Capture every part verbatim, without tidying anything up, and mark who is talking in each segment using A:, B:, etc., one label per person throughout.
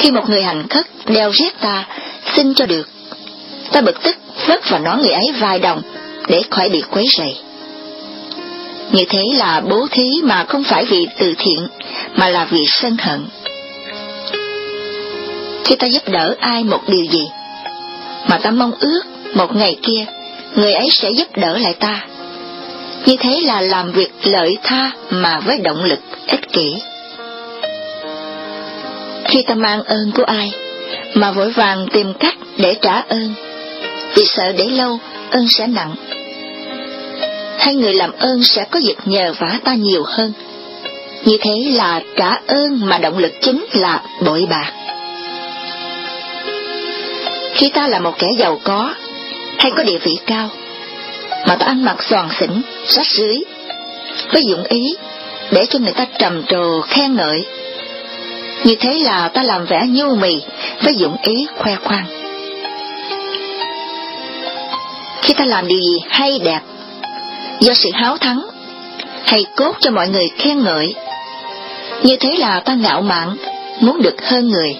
A: Khi một người hành khất đeo riết ta, xin cho được, ta bực tức vất vào nón người ấy vài đồng để khỏi bị quấy rầy. Như thế là bố thí mà không phải vì từ thiện, mà là vì sân hận. Khi ta giúp đỡ ai một điều gì, mà ta mong ước một ngày kia người ấy sẽ giúp đỡ lại ta, như thế là làm việc lợi tha mà với động lực ích kỷ. Khi ta mang ơn của ai, mà vội vàng tìm cách để trả ơn, vì sợ để lâu ơn sẽ nặng, hay người làm ơn sẽ có việc nhờ vả ta nhiều hơn, như thế là trả ơn mà động lực chính là bội bạc. Khi ta là một kẻ giàu có, hay có địa vị cao, mà ta ăn mặc xoàng xỉnh, rách rưới, với dụng ý để cho người ta trầm trồ khen ngợi, như thế là ta làm vẻ nhu mì với dụng ý khoe khoang. Khi ta làm điều gì hay đẹp, do sự háo thắng, hay cốt cho mọi người khen ngợi, như thế là ta ngạo mạn, muốn được hơn người.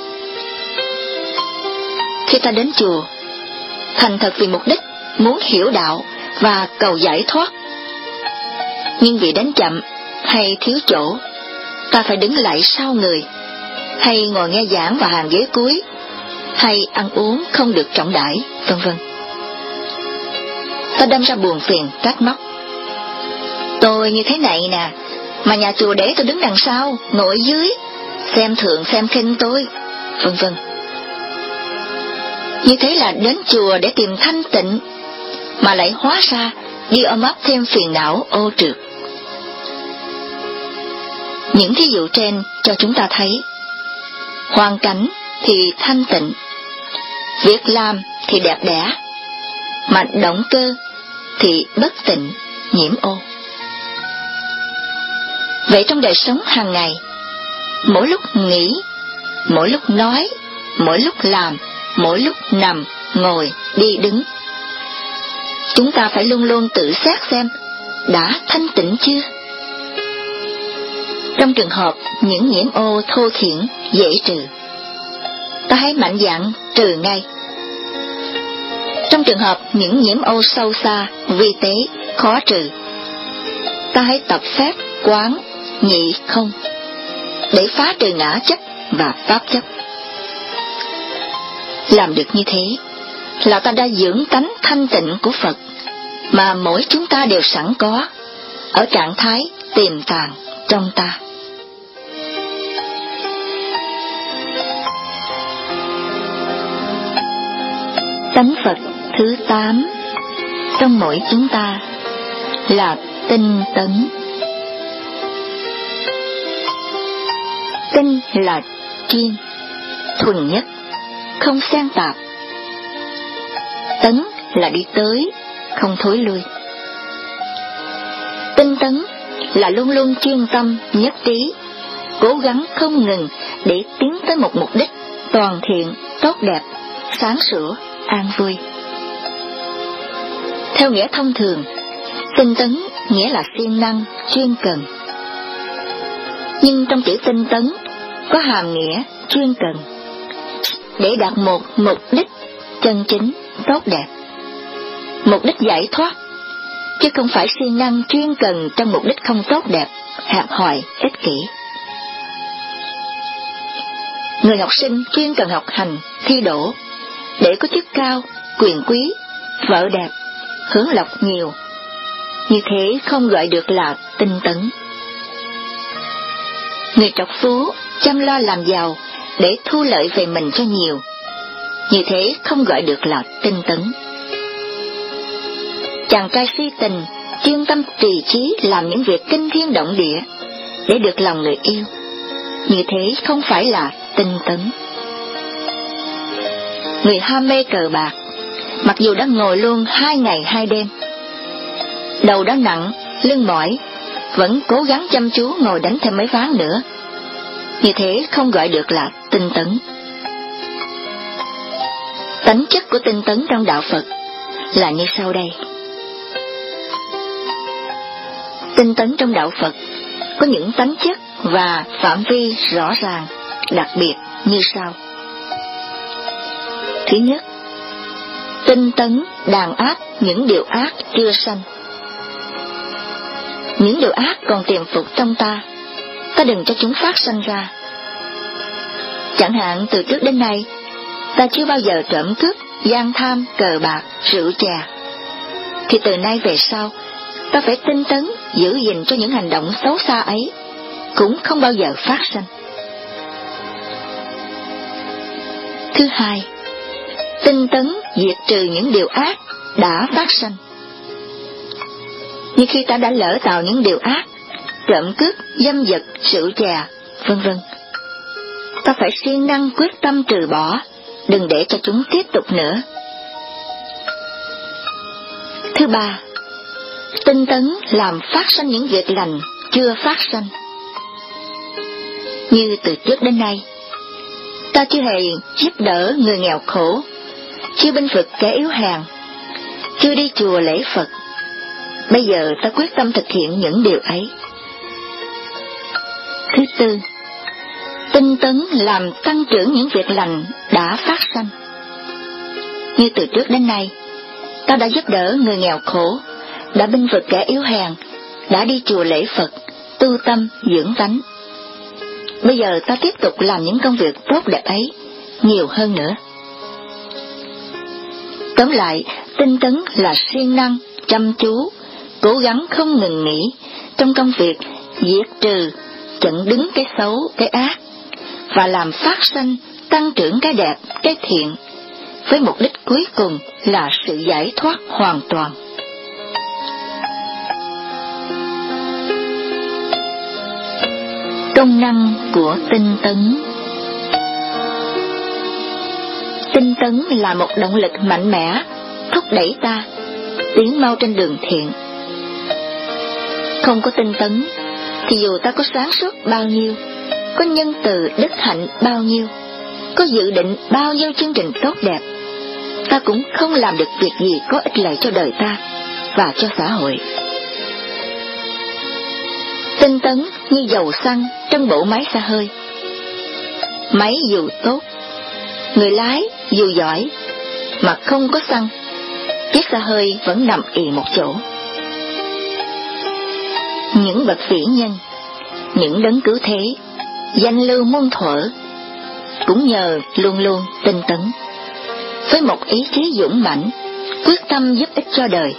A: Khi ta đến chùa, thành thật vì mục đích muốn hiểu đạo và cầu giải thoát, nhưng vì đến chậm hay thiếu chỗ, ta phải đứng lại sau người, hay ngồi nghe giảng vào hàng ghế cuối, hay ăn uống không được trọng đãi, vân vân. Ta đâm ra buồn phiền trách móc: tôi như thế này nè, mà nhà chùa để tôi đứng đằng sau, ngồi dưới, xem thường xem khinh tôi, vân vân. Như thế là đến chùa để tìm thanh tịnh, mà lại hóa ra đi ôm ấp thêm phiền não ô trượt. Những thí dụ trên cho chúng ta thấy, hoàn cảnh thì thanh tịnh, việc làm thì đẹp đẽ, mà động cơ thì bất tịnh, nhiễm ô. Vậy trong đời sống hàng ngày, mỗi lúc nghĩ, mỗi lúc nói, mỗi lúc làm, mỗi lúc nằm, ngồi, đi đứng, chúng ta phải luôn luôn tự xét xem đã thanh tịnh chưa. Trong trường hợp những nhiễm ô thô thiển dễ trừ, ta hãy mạnh dạn trừ ngay. Trong trường hợp những nhiễm ô sâu xa, vi tế, khó trừ, ta hãy tập phép quán nhị không để phá trừ ngã chấp và pháp chấp. Làm được như thế là ta đã dưỡng tánh thanh tịnh của Phật mà mỗi chúng ta đều sẵn có ở trạng thái tiềm tàng trong ta. Tánh Phật thứ tám trong mỗi chúng ta là tinh tấn. Tinh là chuyên, thuần nhất, không xen tạp. Tấn là đi tới, không thối lui. Tinh tấn là luôn luôn chuyên tâm, nhất trí, cố gắng không ngừng để tiến tới một mục đích toàn thiện, tốt đẹp, sáng sủa, an vui. Theo nghĩa thông thường, tinh tấn nghĩa là siêng năng, chuyên cần. Nhưng trong chữ tinh tấn có hàm nghĩa chuyên cần, để đạt một mục đích chân chính, tốt đẹp, mục đích giải thoát, chứ không phải siêng năng chuyên cần trong mục đích không tốt đẹp, hẹp hòi, ích kỷ. Người học sinh chuyên cần học hành, thi đỗ, để có chức cao, quyền quý, vợ đẹp, hưởng lộc nhiều, như thế không gọi được là tinh tấn. Người trọc phú chăm lo làm giàu để thu lợi về mình cho nhiều, như thế không gọi được là tinh tấn. Chàng trai si tình chuyên tâm trì trí làm những việc kinh thiên động địa để được lòng người yêu, như thế không phải là tinh tấn. Người ham mê cờ bạc, mặc dù đã ngồi luôn hai ngày hai đêm, đầu đã nặng, lưng mỏi, vẫn cố gắng chăm chú ngồi đánh thêm mấy ván nữa, như thế không gọi được là tinh tấn. Tánh chất của tinh tấn trong đạo Phật là như sau đây. Tinh tấn trong đạo Phật có những tánh chất và phạm vi rõ ràng, đặc biệt, như sau. Thứ nhất, tinh tấn đàn áp những điều ác chưa sanh. Những điều ác còn tiềm phục trong ta, ta đừng cho chúng phát sanh ra. Chẳng hạn từ trước đến nay, ta chưa bao giờ trộm cướp, gian tham, cờ bạc, rượu chè. Thì từ nay về sau, ta phải tinh tấn giữ gìn cho những hành động xấu xa ấy cũng không bao giờ phát sanh. Thứ hai, tinh tấn diệt trừ những điều ác đã phát sanh. Như khi ta đã lỡ tạo những điều ác, trộm cướp, dâm dật, rượu chè, vân vân, ta phải siêng năng quyết tâm trừ bỏ, đừng để cho chúng tiếp tục nữa. Thứ ba, tinh tấn làm phát sanh những việc lành chưa phát sanh. Như từ trước đến nay, ta chưa hề giúp đỡ người nghèo khổ, chưa bênh vực kẻ yếu hèn, chưa đi chùa lễ Phật. Bây giờ ta quyết tâm thực hiện những điều ấy. Thứ tư, tinh tấn làm tăng trưởng những việc lành đã phát sanh. Như từ trước đến nay, ta đã giúp đỡ người nghèo khổ, đã bênh vực kẻ yếu hèn, đã đi chùa lễ Phật, tu tâm dưỡng tánh. Bây giờ ta tiếp tục làm những công việc tốt đẹp ấy nhiều hơn nữa. Tóm lại, tinh tấn là siêng năng, chăm chú, cố gắng không ngừng nghỉ trong công việc diệt trừ, chặn đứng cái xấu, cái ác, và làm phát sanh, tăng trưởng cái đẹp, cái thiện, với mục đích cuối cùng là sự giải thoát hoàn toàn. Công năng của tinh tấn. Tinh tấn là một động lực mạnh mẽ, thúc đẩy ta tiến mau trên đường thiện. Không có tinh tấn, thì dù ta có sáng suốt bao nhiêu, có nhân từ đức hạnh bao nhiêu, có dự định bao nhiêu chương trình tốt đẹp, ta cũng không làm được việc gì có ích lợi cho đời ta và cho xã hội. Tinh tấn như dầu xăng trong bộ máy xe hơi. Máy dù tốt, người lái dù giỏi, mà không có xăng, chiếc xe hơi vẫn nằm ì một chỗ. Những bậc vĩ nhân, những đấng cứu thế, danh lưu muôn thuở, cũng nhờ luôn luôn tinh tấn, với một ý chí dũng mãnh, quyết tâm giúp ích cho đời.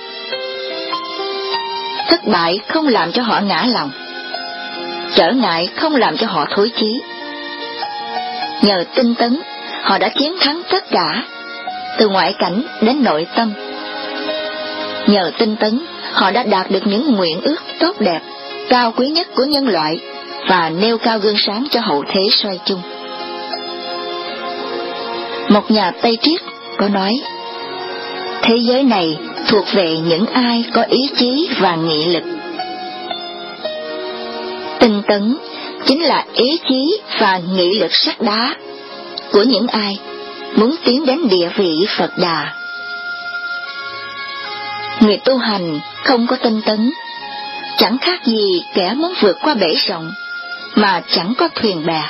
A: Thất bại không làm cho họ ngã lòng, trở ngại không làm cho họ thối chí. Nhờ tinh tấn, họ đã chiến thắng tất cả, từ ngoại cảnh đến nội tâm. Nhờ tinh tấn, họ đã đạt được những nguyện ước tốt đẹp, cao quý nhất của nhân loại, và nêu cao gương sáng cho hậu thế soi chung. Một nhà Tây triết có nói, thế giới này thuộc về những ai có ý chí và nghị lực. Tinh tấn chính là ý chí và nghị lực sắt đá của những ai muốn tiến đến địa vị Phật Đà. Người tu hành không có tinh tấn, chẳng khác gì kẻ muốn vượt qua bể rộng mà chẳng có thuyền bè.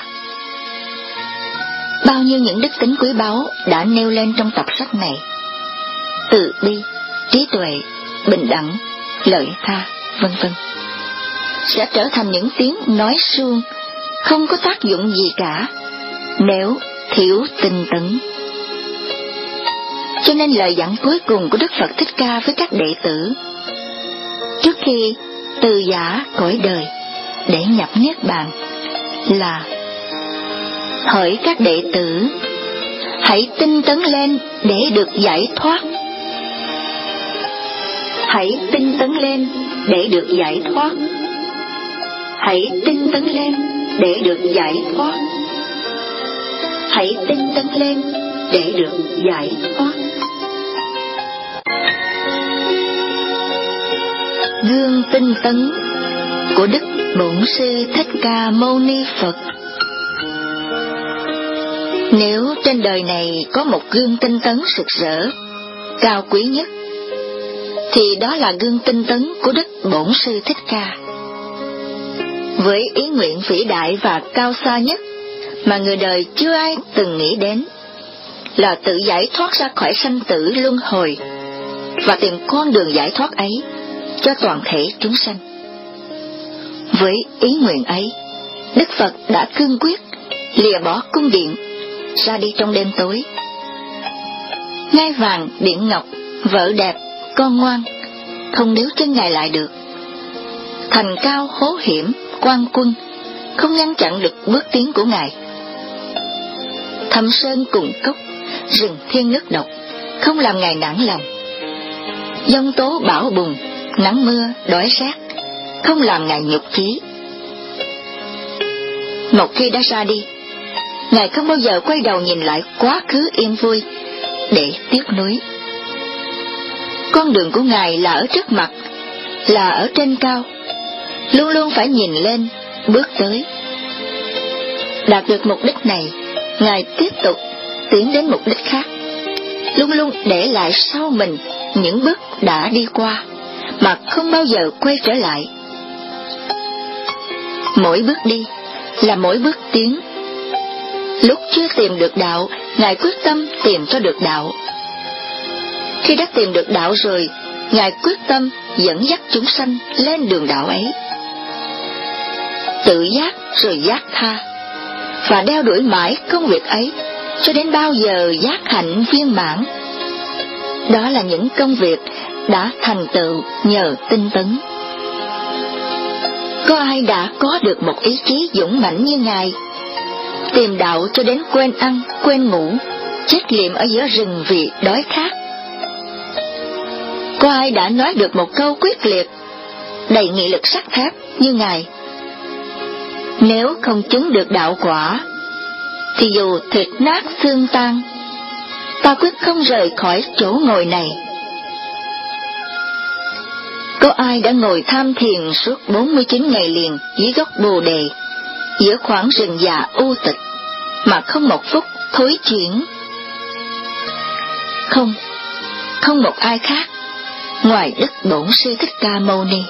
A: Bao nhiêu những đức tính quý báu đã nêu lên trong tập sách này: từ bi, trí tuệ, bình đẳng, lợi tha, vân vân, sẽ trở thành những tiếng nói suông, không có tác dụng gì cả nếu thiếu tinh tấn. Cho nên lời dặn cuối cùng của Đức Phật Thích Ca với các đệ tử trước khi từ giã cõi đời để nhập niết bàn là: hỡi các đệ tử, hãy tinh tấn lên để được giải thoát. Hãy tinh tấn lên để được giải thoát. Hãy tinh tấn lên để được giải thoát. Hãy tinh tấn lên để được giải thoát. Gương tinh tấn của Đức Bổn Sư Thích Ca Mâu Ni Phật. Nếu trên đời này có một gương tinh tấn rực rỡ, cao quý nhất, thì đó là gương tinh tấn của Đức Bổn Sư Thích Ca. Với ý nguyện vĩ đại và cao xa nhất mà người đời chưa ai từng nghĩ đến, là tự giải thoát ra khỏi sanh tử luân hồi và tìm con đường giải thoát ấy cho toàn thể chúng sanh. Với ý nguyện ấy, Đức Phật đã cương quyết lìa bỏ cung điện, ra đi trong đêm tối. Ngai vàng điện ngọc, vợ đẹp, con ngoan, không níu chân Ngài lại được. Thành cao hố hiểm, quan quân không ngăn chặn được bước tiến của Ngài. Thâm sơn cùng cốc, rừng thiên nước độc không làm Ngài nản lòng. Giông tố bão bùng, nắng mưa, đói rét không làm Ngài nhục chí. Một khi đã ra đi, Ngài không bao giờ quay đầu nhìn lại quá khứ yên vui để tiếc nuối. Con đường của Ngài là ở trước mặt, là ở trên cao, luôn luôn phải nhìn lên, bước tới. Đạt được mục đích này, Ngài tiếp tục tiến đến mục đích khác, luôn luôn để lại sau mình những bước đã đi qua, mà không bao giờ quay trở lại. Mỗi bước đi là mỗi bước tiến. Lúc chưa tìm được đạo, Ngài quyết tâm tìm cho được đạo. Khi đã tìm được đạo rồi, Ngài quyết tâm dẫn dắt chúng sanh lên đường đạo ấy. Tự giác rồi giác tha, và đeo đuổi mãi công việc ấy cho đến bao giờ giác hạnh viên mãn. Đó là những công việc đã thành tựu nhờ tinh tấn. Có ai đã có được một ý chí dũng mãnh như Ngài, tìm đạo cho đến quên ăn, quên ngủ, chết liệm ở giữa rừng vì đói khát? Có ai đã nói được một câu quyết liệt, đầy nghị lực sắt thép như Ngài? Nếu không chứng được đạo quả, thì dù thịt nát xương tan, ta quyết không rời khỏi chỗ ngồi này. Có ai đã ngồi tham thiền suốt bốn mươi chín ngày liền dưới gốc Bồ Đề, giữa khoảng rừng già u tịch, mà không một phút thối chuyển? Không, không một ai khác ngoài Đức Bổn Sư Thích Ca Mâu Ni.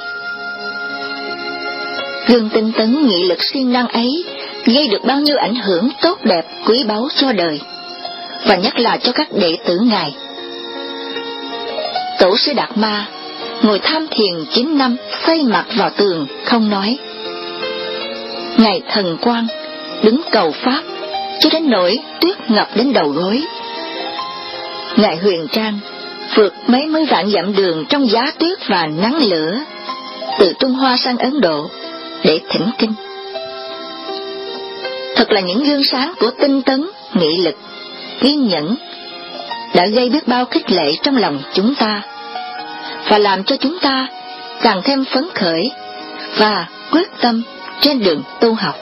A: Gương tinh tấn nghị lực siêng năng ấy gây được bao nhiêu ảnh hưởng tốt đẹp quý báu cho đời, và nhất là cho các đệ tử Ngài. Tổ sư Đạt Ma ngồi tham thiền chín năm, xây mặt vào tường không nói. Ngài Thần Quang đứng cầu pháp cho đến nỗi tuyết ngập đến đầu gối. Ngài Huyền Trang vượt mấy mươi vạn dặm đường trong giá tuyết và nắng lửa, từ Trung Hoa sang Ấn Độ để thỉnh kinh. Thật là những gương sáng của tinh tấn, nghị lực, kiên nhẫn đã gây biết bao khích lệ trong lòng chúng ta, và làm cho chúng ta càng thêm phấn khởi và quyết tâm trên đường tu học.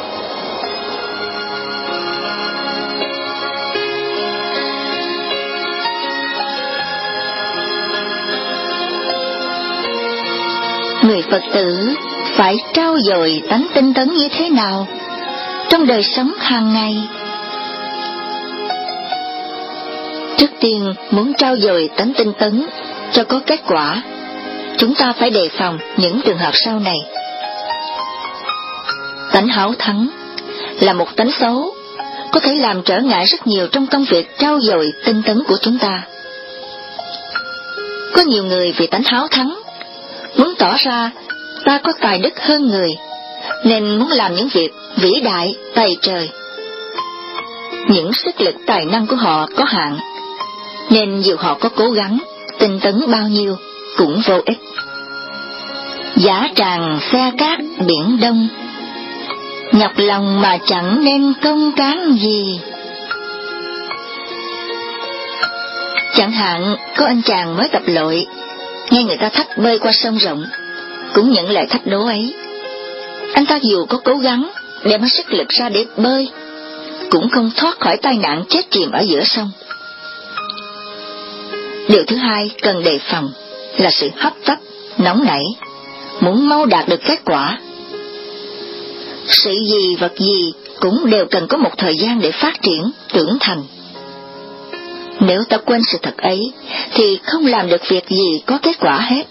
A: Người Phật tử phải trau dồi tánh tinh tấn như thế nào trong đời sống hàng ngày? Trước tiên, muốn trau dồi tánh tinh tấn cho có kết quả, chúng ta phải đề phòng những trường hợp sau này. Tánh háo thắng là một tánh xấu, có thể làm trở ngại rất nhiều trong công việc trau dồi tinh tấn của chúng ta. Có nhiều người vì tánh háo thắng, muốn tỏ ra ta có tài đức hơn người, nên muốn làm những việc vĩ đại tày trời. Những sức lực tài năng của họ có hạn, nên dù họ có cố gắng tinh tấn bao nhiêu cũng vô ích. Giả tràng xe cát biển đông, nhọc lòng mà chẳng nên công cán gì. Chẳng hạn có anh chàng mới tập lội, nghe người ta thách bơi qua sông rộng, cũng nhận lại thách đố ấy. Anh ta dù có cố gắng đem hết sức lực ra để bơi, cũng không thoát khỏi tai nạn chết chìm ở giữa sông. Điều thứ hai cần đề phòng là sự hấp tấp, nóng nảy, muốn mau đạt được kết quả. Sự gì vật gì cũng đều cần có một thời gian để phát triển, trưởng thành. Nếu ta quên sự thật ấy, thì không làm được việc gì có kết quả hết.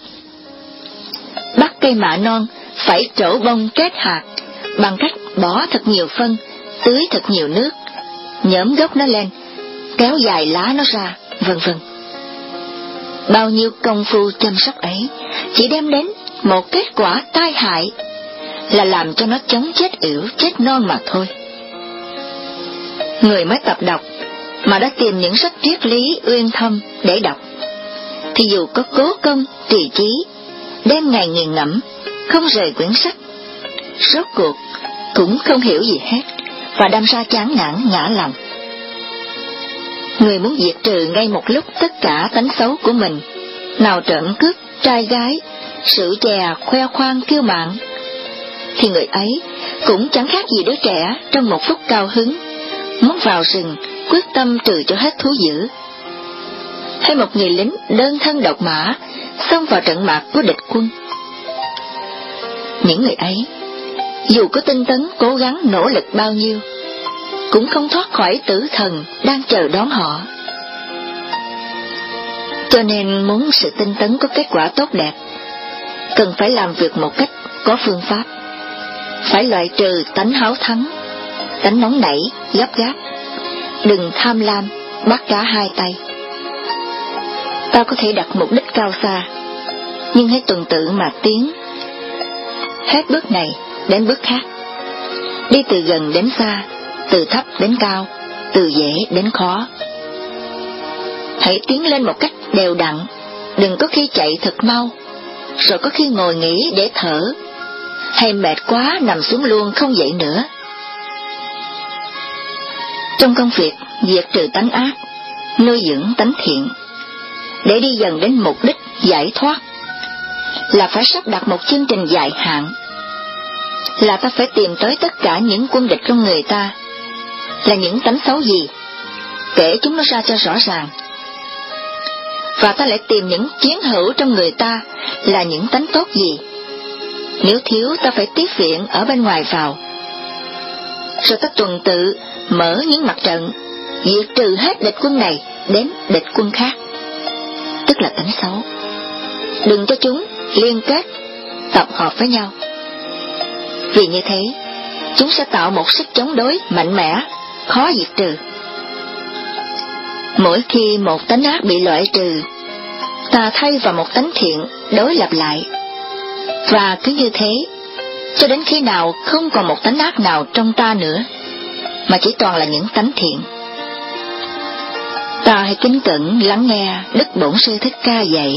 A: Bắt cây mạ non phải trổ bông kết hạt bằng cách bỏ thật nhiều phân tưới thật nhiều nước, nhổm gốc nó lên, kéo dài lá nó ra, vân vân. Bao nhiêu công phu chăm sóc ấy chỉ đem đến một kết quả tai hại, là làm cho nó chống chết yểu, chết non mà thôi. Người mới tập đọc mà đã tìm những sách triết lý uyên thâm để đọc, thì dù có cố công trì chí, đêm ngày nghiền ngẫm, không rời quyển sách, rốt cuộc cũng không hiểu gì hết, và đâm ra chán nản ngã lòng. Người muốn diệt trừ ngay một lúc tất cả tánh xấu của mình, nào trộm cướp, trai gái, sự chè, khoe khoang, kiêu mạn, thì người ấy cũng chẳng khác gì đứa trẻ trong một phút cao hứng, muốn vào rừng quyết tâm trừ cho hết thú dữ. Hay một người lính đơn thân độc mã xông vào trận mạc của địch quân. Những người ấy, dù có tinh tấn cố gắng nỗ lực bao nhiêu, cũng không thoát khỏi tử thần đang chờ đón họ. Cho nên muốn sự tinh tấn có kết quả tốt đẹp, cần phải làm việc một cách có phương pháp, phải loại trừ tánh háo thắng, tánh nóng nảy, gấp gáp, đừng tham lam, bắt cả hai tay. Ta có thể đặt mục đích cao xa, nhưng hãy tuần tự mà tiến, hết bước này đến bước khác, đi từ gần đến xa, từ thấp đến cao, từ dễ đến khó. Hãy tiến lên một cách đều đặn, đừng có khi chạy thật mau, rồi có khi ngồi nghỉ để thở, hay mệt quá nằm xuống luôn không dậy nữa. Trong công việc diệt trừ tánh ác, nuôi dưỡng tánh thiện, để đi dần đến mục đích giải thoát, là phải sắp đặt một chương trình dài hạn, là ta phải tìm tới tất cả những quân địch trong người ta, là những tánh xấu gì, kể chúng nó ra cho rõ ràng. Và ta lại tìm những chiến hữu trong người ta, là những tánh tốt gì. Nếu thiếu, ta phải tiếp viện ở bên ngoài vào. Rồi ta tuần tự mở những mặt trận, diệt trừ hết địch quân này đến địch quân khác, tức là tánh xấu. Đừng cho chúng liên kết, tập hợp với nhau. Vì như thế, chúng sẽ tạo một sức chống đối mạnh mẽ, khó diệt trừ. Mỗi khi một tánh ác bị loại trừ, ta thay vào một tánh thiện đối lập lại, và cứ như thế cho đến khi nào không còn một tánh ác nào trong ta nữa, mà chỉ toàn là những tánh thiện. Ta hãy kính cẩn lắng nghe Đức Bổn Sư Thích Ca dạy.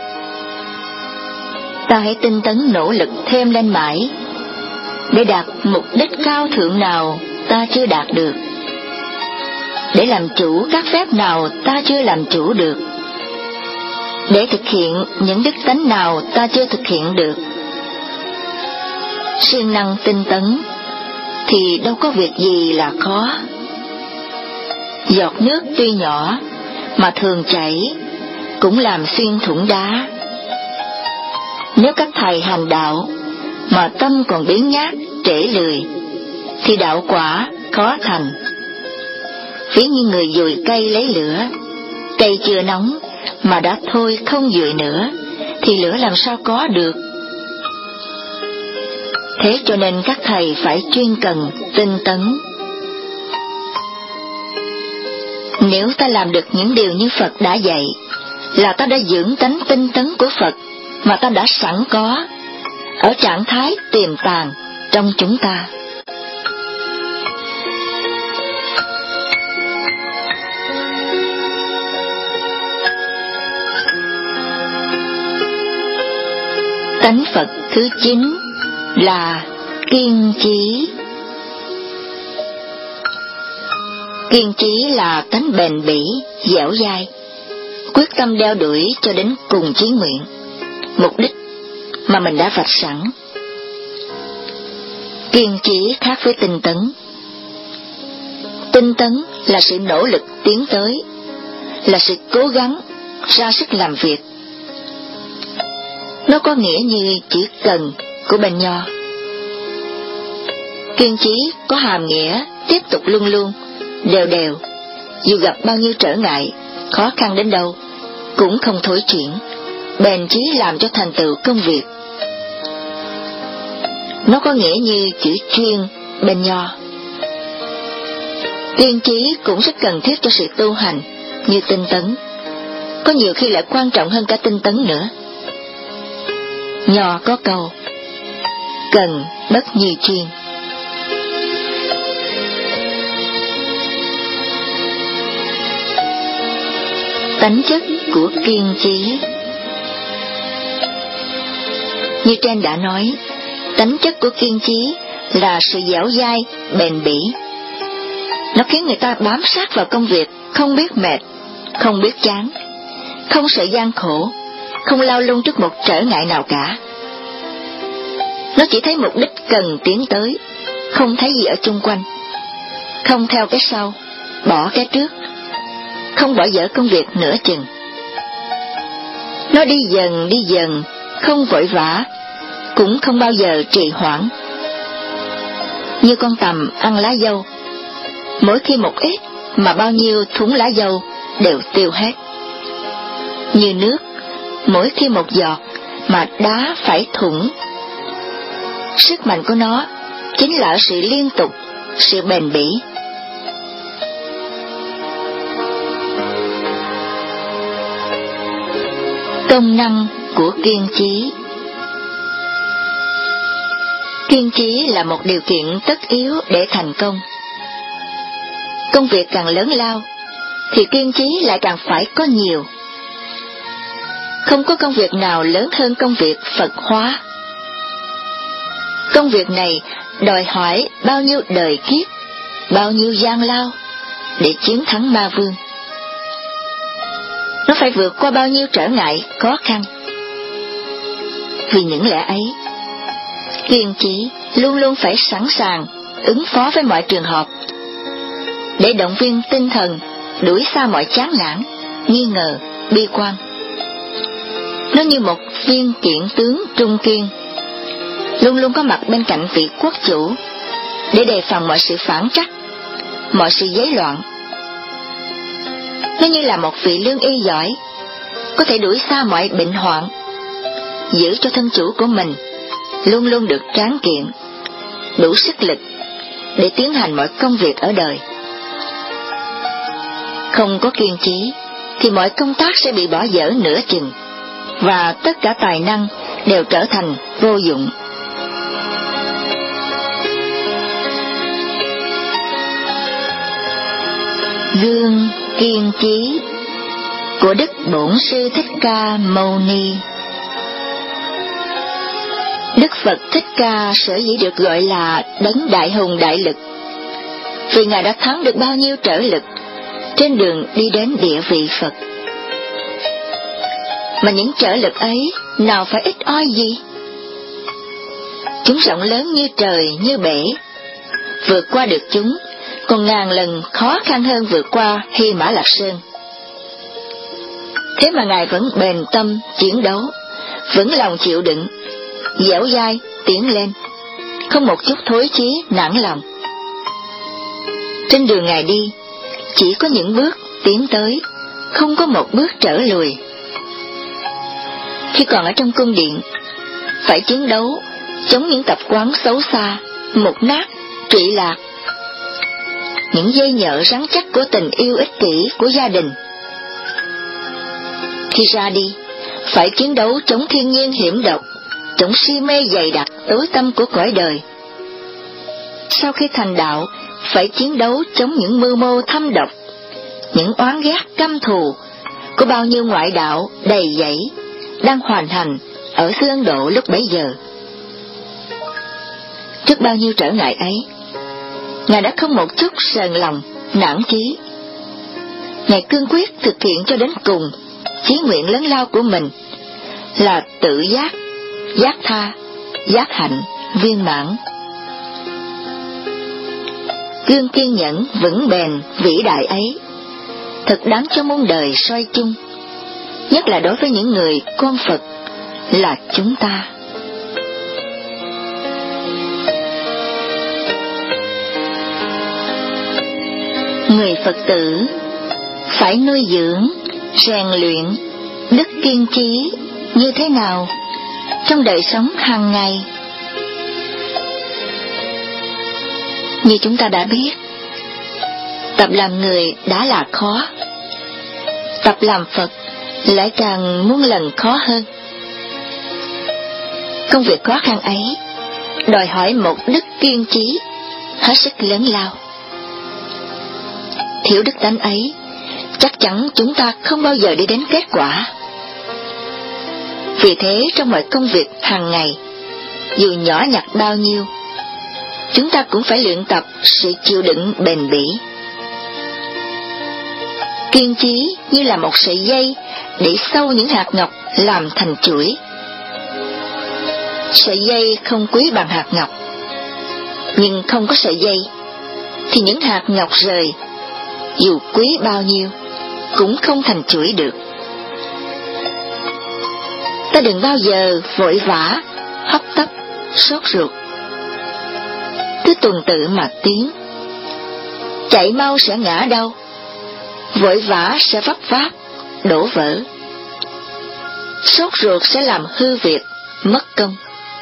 A: Ta hãy tinh tấn nỗ lực thêm lên mãi, để đạt mục đích cao thượng nào ta chưa đạt được, để làm chủ các phép nào ta chưa làm chủ được, để thực hiện những đức tánh nào ta chưa thực hiện được. Siêng năng tinh tấn thì đâu có việc gì là khó. Giọt nước tuy nhỏ mà thường chảy, cũng làm xuyên thủng đá. Nếu các thầy hành đạo mà tâm còn biếng nhác, trễ lười, thì đạo quả khó thành. Ví như người dùi cây lấy lửa, cây chưa nóng mà đã thôi không dùi nữa, thì lửa làm sao có được. Thế cho nên các thầy phải chuyên cần tinh tấn. Nếu ta làm được những điều như Phật đã dạy, là ta đã dưỡng tánh tinh tấn của Phật mà ta đã sẵn có ở trạng thái tiềm tàng trong chúng ta. Tánh Phật thứ chín là kiên trí. Kiên trí là tánh bền bỉ, dẻo dai, quyết tâm đeo đuổi cho đến cùng chí nguyện, mục đích mà mình đã vạch sẵn. Kiên trí khác với tinh tấn. Tinh tấn là sự nỗ lực tiến tới, là sự cố gắng ra sức làm việc. Nó có nghĩa như chữ cần của bên Nho. Kiên trí có hàm nghĩa tiếp tục luôn luôn, đều đều, dù gặp bao nhiêu trở ngại, khó khăn đến đâu, cũng không thối chuyển, bền chí làm cho thành tựu công việc. Nó có nghĩa như chữ chuyên bên Nho. Kiên trí cũng rất cần thiết cho sự tu hành, như tinh tấn, có nhiều khi lại quan trọng hơn cả tinh tấn nữa. Nho có câu, cần bất nhi chuyên. Tánh chất của kiên trí. Như trên đã nói, tánh chất của kiên trí là sự dẻo dai, bền bỉ. Nó khiến người ta bám sát vào công việc, không biết mệt, không biết chán, không sợ gian khổ, không lao lung trước một trở ngại nào cả. Nó chỉ thấy mục đích cần tiến tới, không thấy gì ở chung quanh, không theo cái sau, bỏ cái trước, không bỏ dở công việc nửa chừng. Nó đi dần đi dần, không vội vã, cũng không bao giờ trì hoãn. Như con tằm ăn lá dâu, mỗi khi một ít mà bao nhiêu thúng lá dâu đều tiêu hết. Như nước, mỗi khi một giọt mà đá phải thủng. Sức mạnh của nó chính là ở sự liên tục, sự bền bỉ. Công năng của kiên trí. Kiên trí là một điều kiện tất yếu để thành công. Công việc càng lớn lao, thì kiên trí lại càng phải có nhiều. Không có công việc nào lớn hơn công việc Phật hóa. Công việc này đòi hỏi bao nhiêu đời kiếp, bao nhiêu gian lao để chiến thắng ma vương. Nó phải vượt qua bao nhiêu trở ngại, khó khăn. Vì những lẽ ấy, kiên trí luôn luôn phải sẵn sàng ứng phó với mọi trường hợp, để động viên tinh thần đuổi xa mọi chán nản, nghi ngờ, bi quan. Nó như một viên kiện tướng trung kiên, luôn luôn có mặt bên cạnh vị quốc chủ, để đề phòng mọi sự phản trắc, mọi sự giấy loạn. Nó như là một vị lương y giỏi, có thể đuổi xa mọi bệnh hoạn, giữ cho thân chủ của mình luôn luôn được tráng kiện, đủ sức lực để tiến hành mọi công việc ở đời. Không có kiên trí thì mọi công tác sẽ bị bỏ dở nửa chừng, và tất cả tài năng đều trở thành vô dụng. Gương kiên trí của Đức Bổn Sư Thích Ca Mâu Ni. Đức Phật Thích Ca sở dĩ được gọi là đấng đại hùng đại lực, vì Ngài đã thắng được bao nhiêu trở lực trên đường đi đến địa vị Phật. Mà những trở lực ấy nào phải ít oi gì? Chúng rộng lớn như trời, như bể. Vượt qua được chúng còn ngàn lần khó khăn hơn vượt qua Hy Mã Lạp Sơn. Thế mà Ngài vẫn bền tâm chiến đấu, vững lòng chịu đựng, dẻo dai tiến lên, không một chút thối chí nản lòng. Trên đường Ngài đi, chỉ có những bước tiến tới, không có một bước trở lùi. Khi còn ở trong cung điện, phải chiến đấu chống những tập quán xấu xa, mục nát, trụy lạc, những dây nhợ rắn chắc của tình yêu ích kỷ của gia đình. Khi ra đi, phải chiến đấu chống thiên nhiên hiểm độc, chống si mê dày đặc tối tăm của cõi đời. Sau khi thành đạo, phải chiến đấu chống những mưu mô thâm độc, những oán ghét căm thù của bao nhiêu ngoại đạo đầy dẫy đang hoàn hành ở xứ Ấn Độ lúc bấy giờ. Trước bao nhiêu trở ngại ấy, Ngài đã không một chút sờn lòng, nản chí. Ngài cương quyết thực hiện cho đến cùng chí nguyện lớn lao của mình là tự giác, giác tha, giác hạnh, viên mãn. Gương kiên nhẫn, vững bền, vĩ đại ấy thật đáng cho muôn đời soi chung, nhất là đối với những người con Phật là chúng ta. Người Phật tử phải nuôi dưỡng, rèn luyện đức kiên trí như thế nào trong đời sống hàng ngày? Như chúng ta đã biết, Tập làm người đã là khó, tập làm Phật lại càng muôn lần khó hơn. Công việc khó khăn ấy đòi hỏi một đức kiên trí hết sức lớn lao. Thiếu đức tánh ấy, chắc chắn chúng ta không bao giờ đi đến kết quả. Vì thế trong mọi công việc hàng ngày, dù nhỏ nhặt bao nhiêu, chúng ta cũng phải luyện tập sự chịu đựng bền bỉ. Kiên trí như là một sợi dây để xâu những hạt ngọc làm thành chuỗi. Sợi dây không quý bằng hạt ngọc, nhưng không có sợi dây thì những hạt ngọc rời, dù quý bao nhiêu, cũng không thành chuỗi được. Ta đừng bao giờ vội vã, hấp tấp, sốt ruột. Cứ tuần tự mà tiến. Chạy mau sẽ ngã đau, vội vã sẽ vấp váp, đổ vỡ. Sốt ruột sẽ làm hư việc, mất công.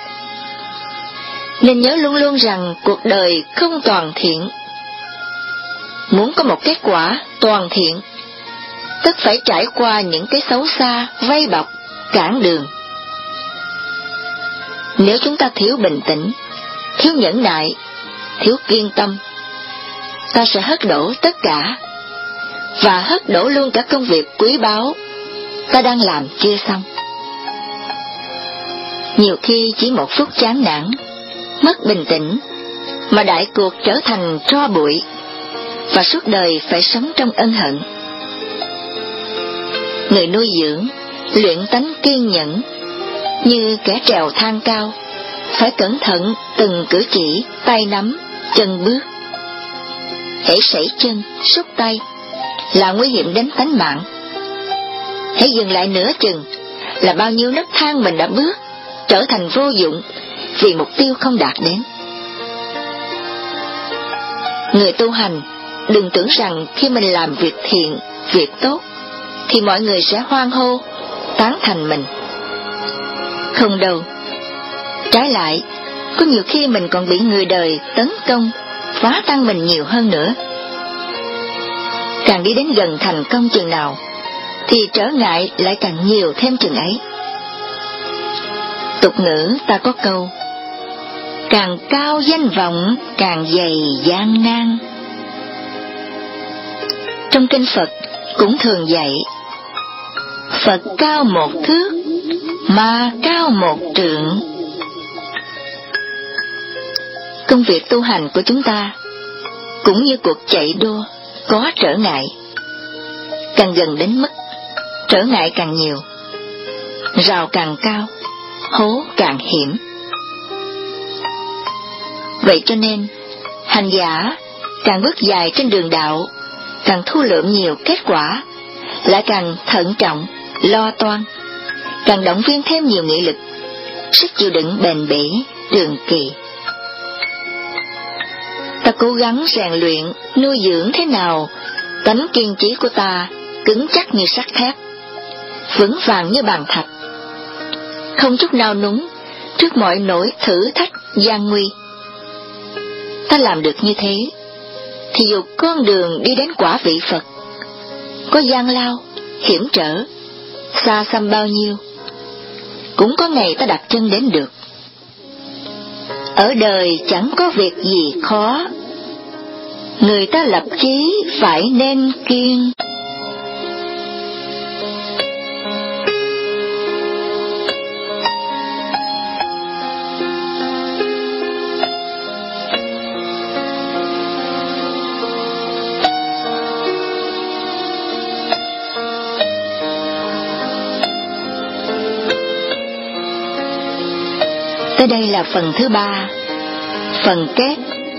A: Nên nhớ luôn luôn rằng cuộc đời không toàn thiện. Muốn có một kết quả toàn thiện, tất phải trải qua những cái xấu xa, vây bọc, cản đường. Nếu chúng ta thiếu bình tĩnh, thiếu nhẫn nại, thiếu kiên tâm, ta sẽ hất đổ tất cả, và hất đổ luôn cả công việc quý báu ta đang làm chưa xong. Nhiều khi chỉ một phút chán nản, mất bình tĩnh, mà đại cuộc trở thành tro bụi, và suốt đời phải sống trong ân hận. Người nuôi dưỡng, luyện tánh kiên nhẫn, như kẻ trèo thang cao, phải cẩn thận từng cử chỉ, tay nắm, chân bước. Hễ sẩy chân, xúc tay là nguy hiểm đến tánh mạng. Hãy dừng lại nửa chừng là bao nhiêu nấc thang mình đã bước trở thành vô dụng vì mục tiêu không đạt đến. Người tu hành đừng tưởng rằng khi mình làm việc thiện, việc tốt thì mọi người sẽ hoan hô, tán thành mình. Không đâu. Trái lại, có nhiều khi mình còn bị người đời tấn công, phá tan mình nhiều hơn nữa. Càng đi đến gần thành công chừng nào, thì trở ngại lại càng nhiều thêm chừng ấy. Tục ngữ ta có câu, càng cao danh vọng, càng dày gian nan. Trong kinh Phật cũng thường dạy, Phật cao một thước, mà cao một trượng. Công việc tu hành của chúng ta cũng như cuộc chạy đua, có trở ngại. Càng gần đến mức, trở ngại càng nhiều, rào càng cao, hố càng hiểm. Vậy cho nên, hành giả càng bước dài trên đường đạo, càng thu lượm nhiều kết quả, lại càng thận trọng, lo toan, càng động viên thêm nhiều nghị lực, sức chịu đựng bền bỉ, trường kỳ. Ta cố gắng rèn luyện, nuôi dưỡng thế nào tánh kiên trí của ta cứng chắc như sắt thép, vững vàng như bàn thạch, không chút nào núng trước mọi nỗi thử thách gian nguy. Ta làm được như thế, thì dù con đường đi đến quả vị Phật có gian lao, hiểm trở, xa xăm bao nhiêu, cũng có ngày ta đặt chân đến được. Ở đời chẳng có việc gì khó, người ta lập chí phải nên kiên. Tới đây là phần thứ ba, phần kết.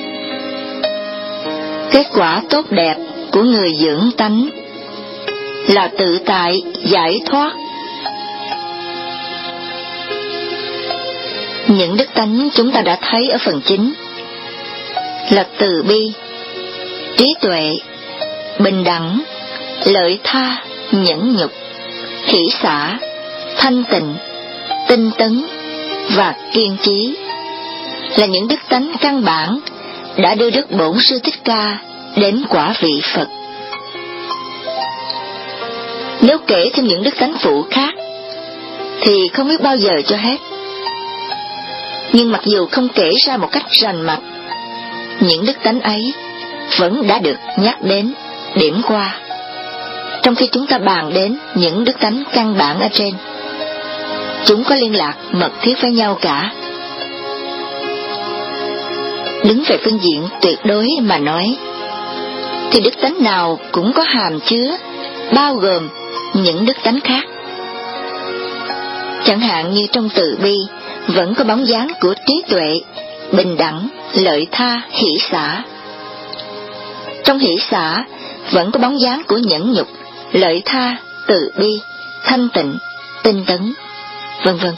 A: Kết quả tốt đẹp của người dưỡng tánh là tự tại, giải thoát. Những đức tánh chúng ta đã thấy ở phần chính là từ bi, trí tuệ, bình đẳng, lợi tha, nhẫn nhục, hỷ xả, thanh tịnh, tinh tấn và kiên trí, là những đức tánh căn bản đã đưa Đức Bổn Sư Thích Ca đến quả vị Phật. Nếu kể thêm những đức tánh phụ khác thì không biết bao giờ cho hết. Nhưng mặc dù không kể ra một cách rành mạch, những đức tánh ấy vẫn đã được nhắc đến, điểm qua, trong khi chúng ta bàn đến những đức tánh căn bản ở trên. Chúng có liên lạc mật thiết với nhau cả. Đứng về phương diện tuyệt đối mà nói, thì đức tánh nào cũng có hàm chứa, bao gồm những đức tánh khác. Chẳng hạn như trong từ bi vẫn có bóng dáng của trí tuệ, bình đẳng, lợi tha, hỷ xả. Trong hỷ xả vẫn có bóng dáng của nhẫn nhục, lợi tha, từ bi, thanh tịnh, tinh tấn, vân vân.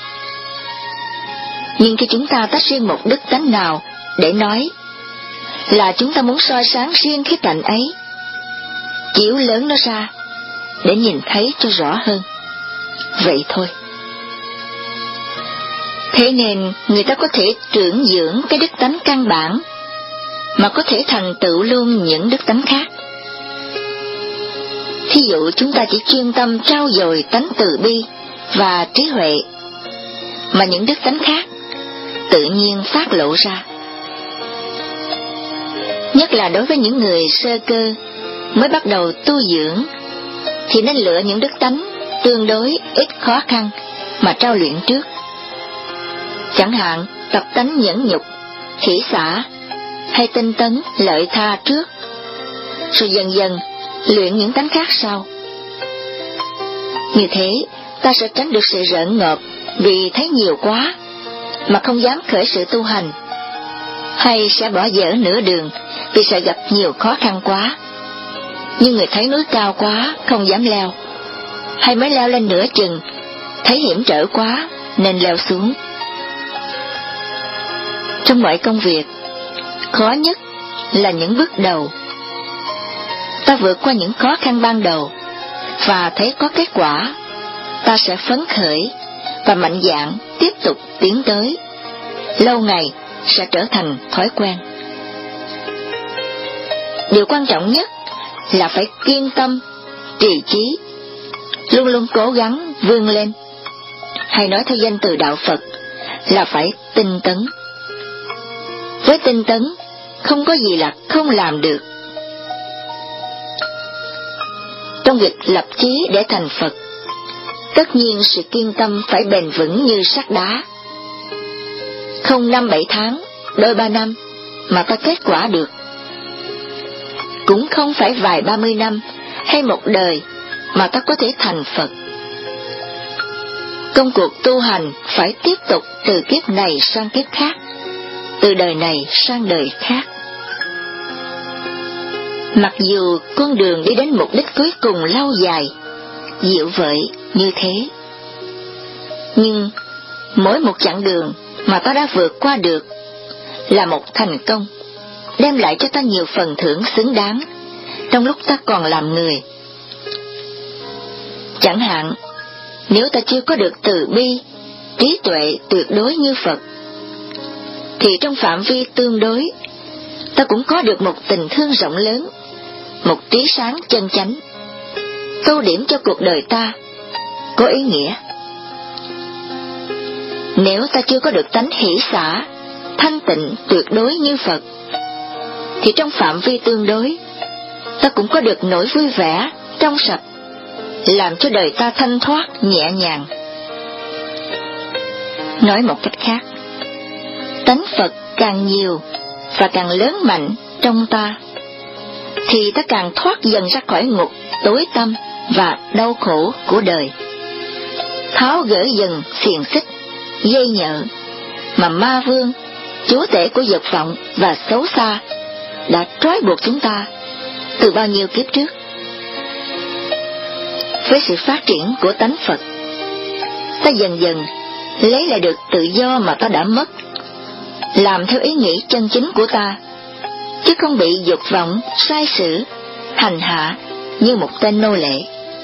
A: Nhưng khi chúng ta tách riêng một đức tánh nào để nói, là chúng ta muốn soi sáng riêng khía cạnh ấy, chiếu lớn nó ra để nhìn thấy cho rõ hơn. Vậy thôi. Thế nên người ta có thể trưởng dưỡng cái đức tánh căn bản, mà có thể thành tựu luôn những đức tánh khác. Thí dụ chúng ta chỉ chuyên tâm trau dồi tánh từ bi và trí huệ, mà những đức tánh khác tự nhiên phát lộ ra. Nhất là đối với những người sơ cơ mới bắt đầu tu dưỡng, thì nên lựa những đức tánh tương đối ít khó khăn mà trau luyện trước. Chẳng hạn tập tánh nhẫn nhục, hỷ xả hay tinh tấn, lợi tha trước, rồi dần dần luyện những tánh khác sau. Như thế ta sẽ tránh được sự rợn ngợp vì thấy nhiều quá mà không dám khởi sự tu hành, hay sẽ bỏ dở nửa đường vì sợ gặp nhiều khó khăn quá. Nhưng người thấy núi cao quá không dám leo, hay mới leo lên nửa chừng thấy hiểm trở quá nên leo xuống. Trong mọi công việc, khó nhất là những bước đầu. Ta vượt qua những khó khăn ban đầu và thấy có kết quả, ta sẽ phấn khởi và mạnh dạn tiếp tục tiến tới. Lâu ngày sẽ trở thành thói quen. Điều quan trọng nhất là phải kiên tâm, trì chí, luôn luôn cố gắng vươn lên. Hay nói theo danh từ đạo Phật là phải tinh tấn. Với tinh tấn, không có gì là không làm được. Trong việc lập chí để thành Phật, tất nhiên sự kiên tâm phải bền vững như sắt đá. Không năm bảy tháng, đôi ba năm mà ta kết quả được. Cũng không phải vài ba mươi năm hay một đời mà ta có thể thành Phật. Công cuộc tu hành phải tiếp tục từ kiếp này sang kiếp khác, từ đời này sang đời khác. Mặc dù con đường đi đến mục đích cuối cùng lâu dài, diệu vợi như thế, nhưng mỗi một chặng đường mà ta đã vượt qua được là một thành công, đem lại cho ta nhiều phần thưởng xứng đáng trong lúc ta còn làm người. Chẳng hạn, nếu ta chưa có được từ bi, trí tuệ tuyệt đối như Phật, thì trong phạm vi tương đối, ta cũng có được một tình thương rộng lớn, một trí sáng chân chánh, tô điểm cho cuộc đời ta có ý nghĩa. Nếu ta chưa có được tánh hỷ xả, thanh tịnh tuyệt đối như Phật, thì trong phạm vi tương đối, ta cũng có được nỗi vui vẻ, trong sạch, làm cho đời ta thanh thoát, nhẹ nhàng. Nói một cách khác, tánh Phật càng nhiều và càng lớn mạnh trong ta, thì ta càng thoát dần ra khỏi ngục tối tăm và đau khổ của đời, tháo gỡ dần xiềng xích, dây nhợ mà ma vương, chúa tể của dục vọng và xấu xa đã trói buộc chúng ta từ bao nhiêu kiếp trước. Với sự phát triển của tánh Phật, ta dần dần lấy lại được tự do mà ta đã mất, làm theo ý nghĩ chân chính của ta, chứ không bị dục vọng sai sử, hành hạ như một tên nô lệ.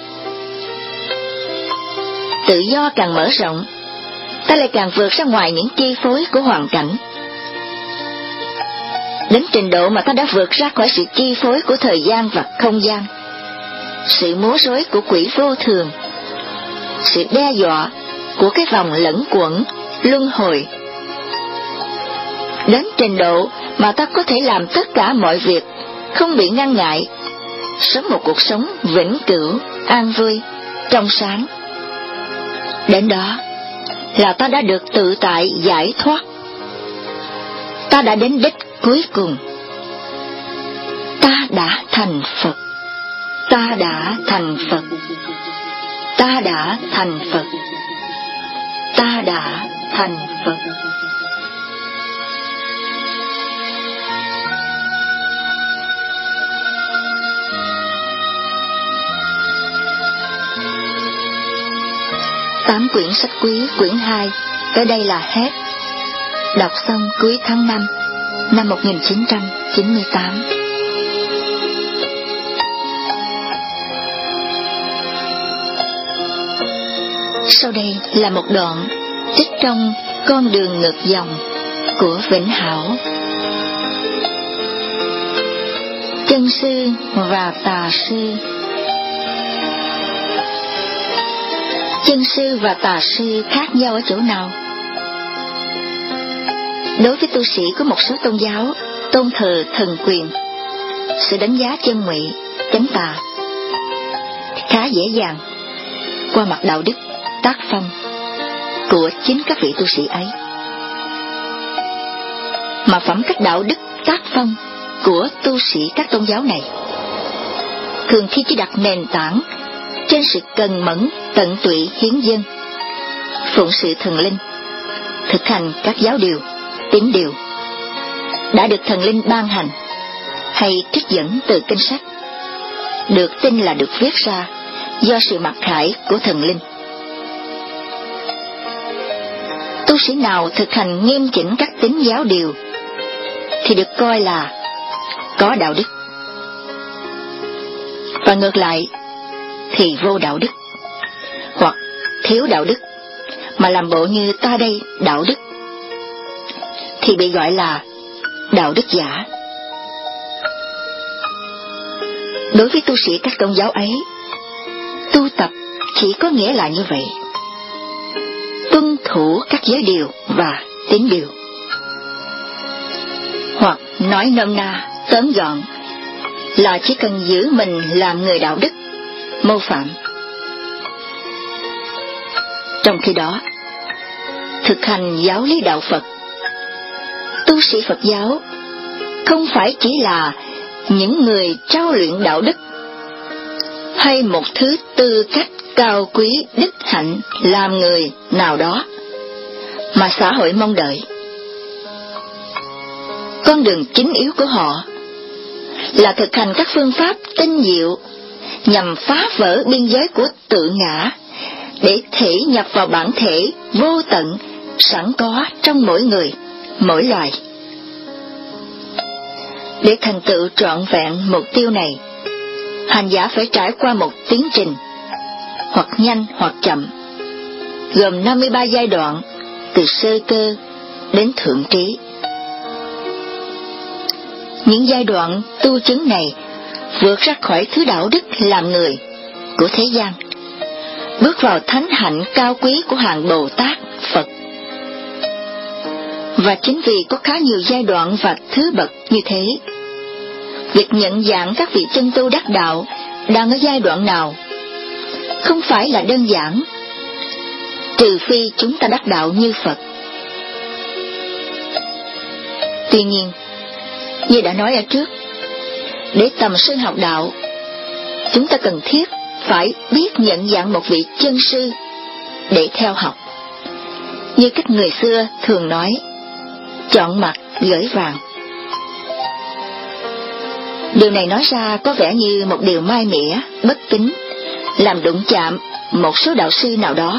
A: Tự do càng mở rộng, ta lại càng vượt ra ngoài những chi phối của hoàn cảnh. đến trình độ mà ta đã vượt ra khỏi sự chi phối của thời gian và không gian, sự múa rối của quỷ vô thường, sự đe dọa của cái vòng lẫn quẩn, luân hồi. Đến trình độ mà ta có thể làm tất cả mọi việc, không bị ngăn ngại, sống một cuộc sống vĩnh cửu, an vui, trong sáng. Đến đó là ta đã được tự tại giải thoát. Ta đã đến đích cuối cùng. Ta đã thành Phật. Ta đã thành Phật. Ta đã thành Phật. Ta đã thành Phật. Tám quyển sách quý quyển hai tới đây là hết. Đọc xong cuối tháng năm năm một nghìn chín trăm chín mươi tám. Sau đây là một đoạn trích trong Con đường ngược dòng của Vĩnh Hảo. Chân sư và tà sư. Chân sư và tà sư khác nhau ở chỗ nào? Đối với tu sĩ của một số tôn giáo tôn thờ thần quyền, sự đánh giá chân ngụy, chánh tà khá dễ dàng qua mặt đạo đức, tác phong của chính các vị tu sĩ ấy. Mà phẩm cách đạo đức, tác phong của tu sĩ các tôn giáo này thường khi chỉ đặt nền tảng trên sự cần mẫn, tận tụy hiến dâng, phụng sự thần linh, thực hành các giáo điều, tín điều đã được thần linh ban hành, hay trích dẫn từ kinh sách, được tin là được viết ra do sự mặc khải của thần linh. Tu sĩ nào thực hành nghiêm chỉnh các tín giáo điều thì được coi là có đạo đức, và ngược lại thì vô đạo đức hoặc thiếu đạo đức, mà làm bộ như ta đây đạo đức thì bị gọi là đạo đức giả. Đối với tu sĩ các tôn giáo ấy, tu tập chỉ có nghĩa là như vậy: tuân thủ các giới điều và tín điều, hoặc nói nôm na tóm gọn là chỉ cần giữ mình làm người đạo đức, mô phạm. Trong khi đó, thực hành giáo lý đạo Phật, tu sĩ Phật giáo không phải chỉ là những người trao luyện đạo đức hay một thứ tư cách cao quý đức hạnh làm người nào đó mà xã hội mong đợi. Con đường chính yếu của họ là thực hành các phương pháp tinh diệu nhằm phá vỡ biên giới của tự ngã, để thể nhập vào bản thể vô tận sẵn có trong mỗi người, mỗi loài. Để thành tựu trọn vẹn mục tiêu này, hành giả phải trải qua một tiến trình, hoặc nhanh hoặc chậm, gồm năm mươi ba giai đoạn từ sơ cơ đến thượng trí. Những giai đoạn tu chứng này vượt ra khỏi thứ đạo đức làm người của thế gian, bước vào thánh hạnh cao quý của hàng Bồ Tát, Phật. Và chính vì có khá nhiều giai đoạn và thứ bậc như thế, việc nhận dạng các vị chân tu đắc đạo đang ở giai đoạn nào không phải là đơn giản, trừ phi chúng ta đắc đạo như Phật. Tuy nhiên, như đã nói ở trước, để tầm sư học đạo, chúng ta cần thiết phải biết nhận dạng một vị chân sư để theo học. Như cách người xưa thường nói, chọn mặt gửi vàng. Điều này nói ra có vẻ như một điều mai mỉa, bất tín, làm đụng chạm một số đạo sư nào đó.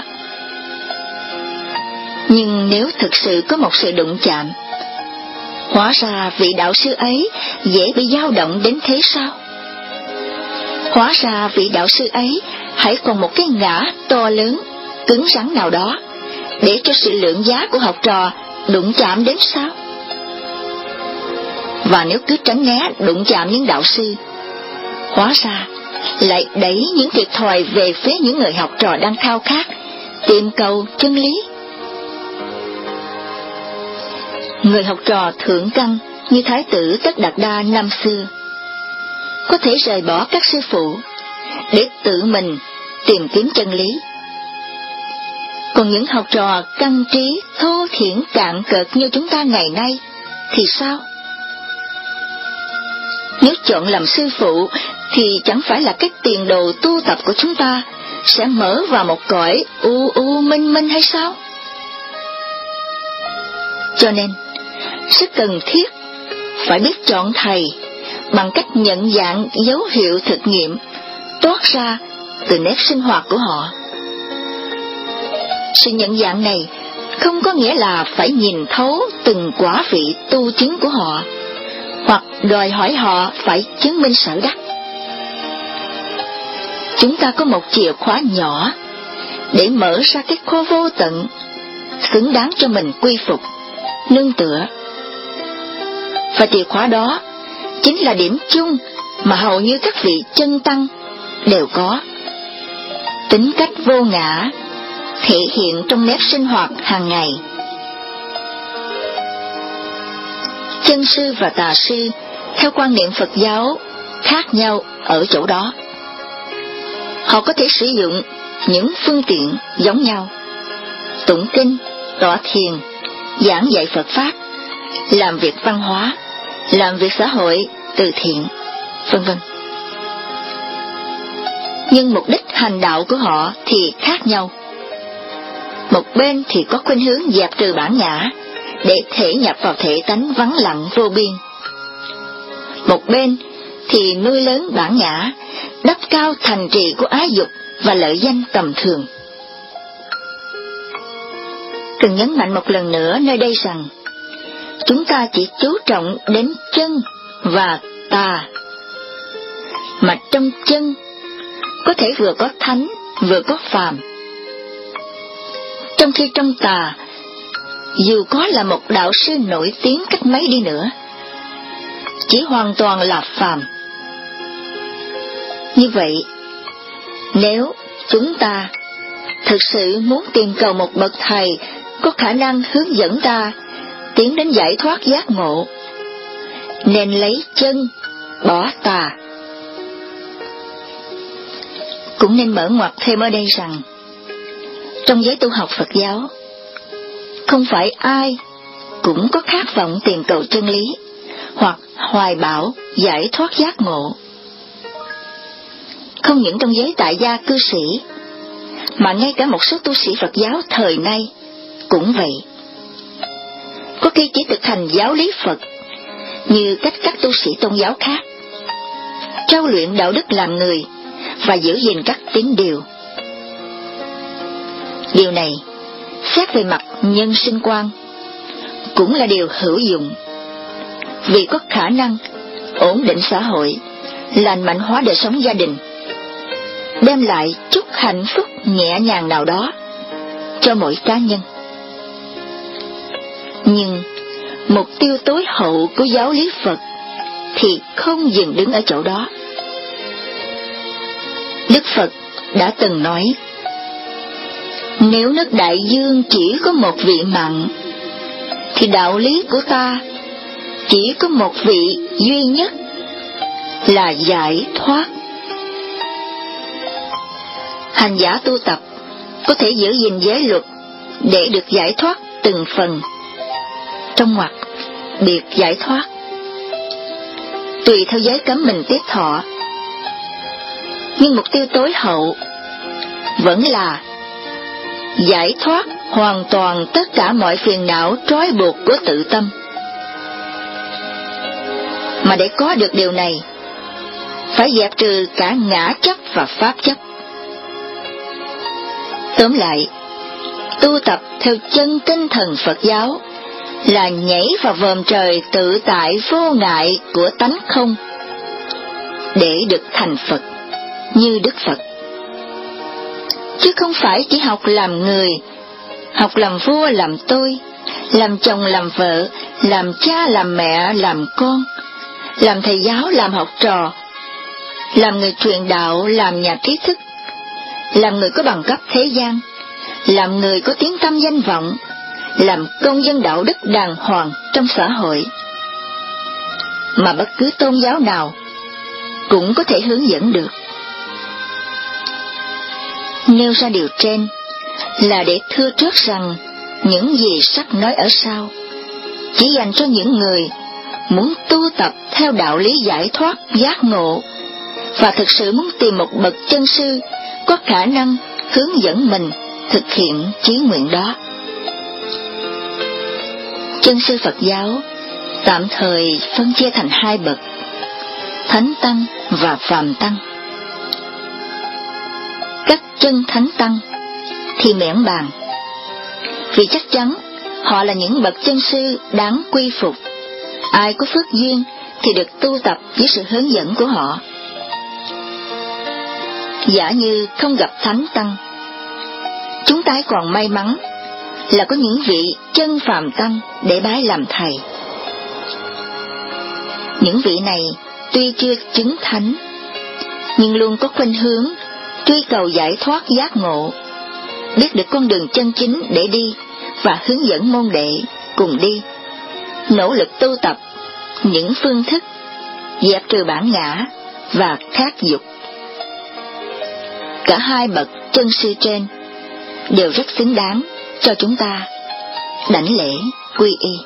A: Nhưng nếu thực sự có một sự đụng chạm, hóa ra vị đạo sư ấy dễ bị dao động đến thế sao? Hóa ra vị đạo sư ấy hãy còn một cái ngã to lớn, cứng rắn nào đó, để cho sự lượng giá của học trò đụng chạm đến sao? Và nếu cứ tránh né đụng chạm những đạo sư, hóa ra lại đẩy những thiệt thòi về phía những người học trò đang khao khát tìm cầu chân lý. Người học trò thượng căn như Thái tử Tất Đạt Đa năm xưa có thể rời bỏ các sư phụ để tự mình tìm kiếm chân lý. Còn những học trò căn trí thô thiển cạn cợt như chúng ta ngày nay thì sao? Nếu chọn làm sư phụ thì chẳng phải là cái tiền đồ tu tập của chúng ta sẽ mở vào một cõi u u minh minh hay sao? Cho nên, rất cần thiết phải biết chọn thầy bằng cách nhận dạng dấu hiệu thực nghiệm toát ra từ nếp sinh hoạt của họ. Sự nhận dạng này không có nghĩa là phải nhìn thấu từng quả vị tu chứng của họ, hoặc đòi hỏi họ phải chứng minh sở đắc. Chúng ta có một chìa khóa nhỏ để mở ra cái kho vô tận, xứng đáng cho mình quy phục, nương tựa. Và chìa khóa đó chính là điểm chung mà hầu như các vị chân tăng đều có: tính cách vô ngã, thể hiện trong nếp sinh hoạt hàng ngày. Chân sư và tà sư theo quan niệm Phật giáo khác nhau ở chỗ đó. Họ có thể sử dụng những phương tiện giống nhau: tụng kinh, tọa thiền, giảng dạy Phật Pháp, làm việc văn hóa, làm việc xã hội, từ thiện, vân vân. Nhưng mục đích hành đạo của họ thì khác nhau. Một bên thì có khuynh hướng dẹp trừ bản ngã để thể nhập vào thể tánh vắng lặng vô biên. Một bên thì nuôi lớn bản ngã, đắp cao thành trì của ái dục và lợi danh tầm thường. Cần nhấn mạnh một lần nữa nơi đây rằng chúng ta chỉ chú trọng đến chân và tà, mà trong chân có thể vừa có thánh vừa có phàm, trong khi trong tà dù có là một đạo sư nổi tiếng cách mấy đi nữa, chỉ hoàn toàn là phàm. Như vậy, nếu chúng ta thực sự muốn tìm cầu một bậc thầy có khả năng hướng dẫn ta tiến đến giải thoát giác ngộ, nên lấy chân bỏ tà. Cũng nên mở ngoặt thêm ở đây rằng, trong giới tu học Phật giáo, không phải ai cũng có khát vọng tìm cầu chân lý hoặc hoài bão giải thoát giác ngộ. Không những trong giới tại gia cư sĩ, mà ngay cả một số tu sĩ Phật giáo thời nay cũng vậy. Có khi chỉ thực hành giáo lý Phật như cách các tu sĩ tôn giáo khác, trau luyện đạo đức làm người và giữ gìn các tín điều. Điều này, xét về mặt nhân sinh quan, cũng là điều hữu dụng, vì có khả năng ổn định xã hội, lành mạnh hóa đời sống gia đình, đem lại chút hạnh phúc nhẹ nhàng nào đó cho mỗi cá nhân. Nhưng mục tiêu tối hậu của giáo lý Phật thì không dừng đứng ở chỗ đó. Đức Phật đã từng nói, nếu nước đại dương chỉ có một vị mặn, thì đạo lý của ta chỉ có một vị duy nhất, là giải thoát. Hành giả tu tập có thể giữ gìn giới luật để được giải thoát từng phần, trong ngoặc biệt giải thoát, tùy theo giới cấm mình tiếp thọ. Nhưng mục tiêu tối hậu vẫn là giải thoát hoàn toàn tất cả mọi phiền não trói buộc của tự tâm. Mà để có được điều này, phải dẹp trừ cả ngã chấp và pháp chấp. Tóm lại, tu tập theo chân tinh thần Phật giáo là nhảy vào vòm trời tự tại vô ngại của tánh không, để được thành Phật như Đức Phật. Chứ không phải chỉ học làm người, học làm vua làm tôi, làm chồng làm vợ, làm cha làm mẹ làm con, làm thầy giáo làm học trò, làm người truyền đạo làm nhà trí thức, làm người có bằng cấp thế gian, làm người có tiếng tăm danh vọng, làm công dân đạo đức đàng hoàng trong xã hội. Mà bất cứ tôn giáo nào cũng có thể hướng dẫn được. Nêu ra điều trên là để thưa trước rằng những gì sách nói ở sau chỉ dành cho những người muốn tu tập theo đạo lý giải thoát giác ngộ và thực sự muốn tìm một bậc chân sư có khả năng hướng dẫn mình thực hiện chí nguyện đó. Chân sư Phật giáo tạm thời phân chia thành hai bậc, Thánh Tăng và Phàm Tăng. Các chân Thánh Tăng thì miễn bàn, vì chắc chắn họ là những bậc chân sư đáng quy phục. Ai có phước duyên thì được tu tập với sự hướng dẫn của họ. Giả như không gặp Thánh Tăng, chúng ta còn may mắn là có những vị chân Phàm Tăng để bái làm thầy. Những vị này tuy chưa chứng thánh, nhưng luôn có khuynh hướng truy cầu giải thoát giác ngộ, biết được con đường chân chính để đi và hướng dẫn môn đệ cùng đi, nỗ lực tu tập những phương thức dẹp trừ bản ngã và khát dục. Cả hai bậc chân sư trên đều rất xứng đáng cho chúng ta đảnh lễ quy y.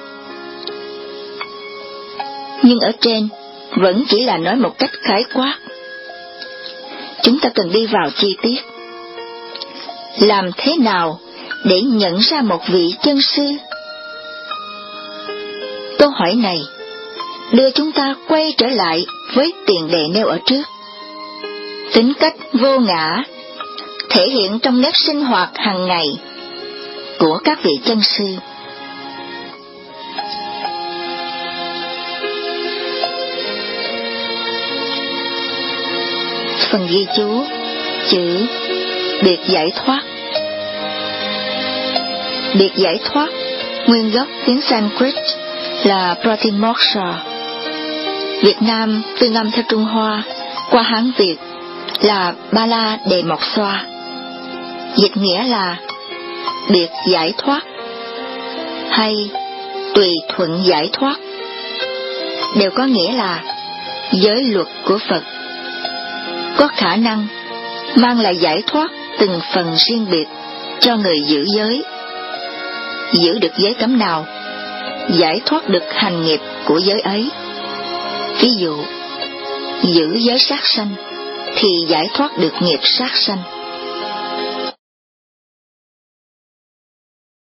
A: Nhưng ở trên vẫn chỉ là nói một cách khái quát. Chúng ta cần đi vào chi tiết. Làm thế nào để nhận ra một vị chân sư? Câu hỏi này đưa chúng ta quay trở lại với tiền đề nêu ở trước. Tính cách vô ngã thể hiện trong nét sinh hoạt hàng ngày của các vị chân sư. Phần ghi chú chữ biệt giải thoát. Biệt giải thoát nguyên gốc tiếng Sanskrit là Pratimoksha. Việt Nam phiên âm theo Trung Hoa qua Hán Việt là Ba La Đề Mộc Xoa. Dịch nghĩa là biệt giải thoát hay tùy thuận giải thoát, đều có nghĩa là giới luật của Phật, có khả năng mang lại giải thoát từng phần riêng biệt cho người giữ giới. Giữ được giới cấm nào, giải thoát được hành nghiệp của giới ấy. Ví dụ, giữ giới sát sanh thì giải thoát được nghiệp sát sanh.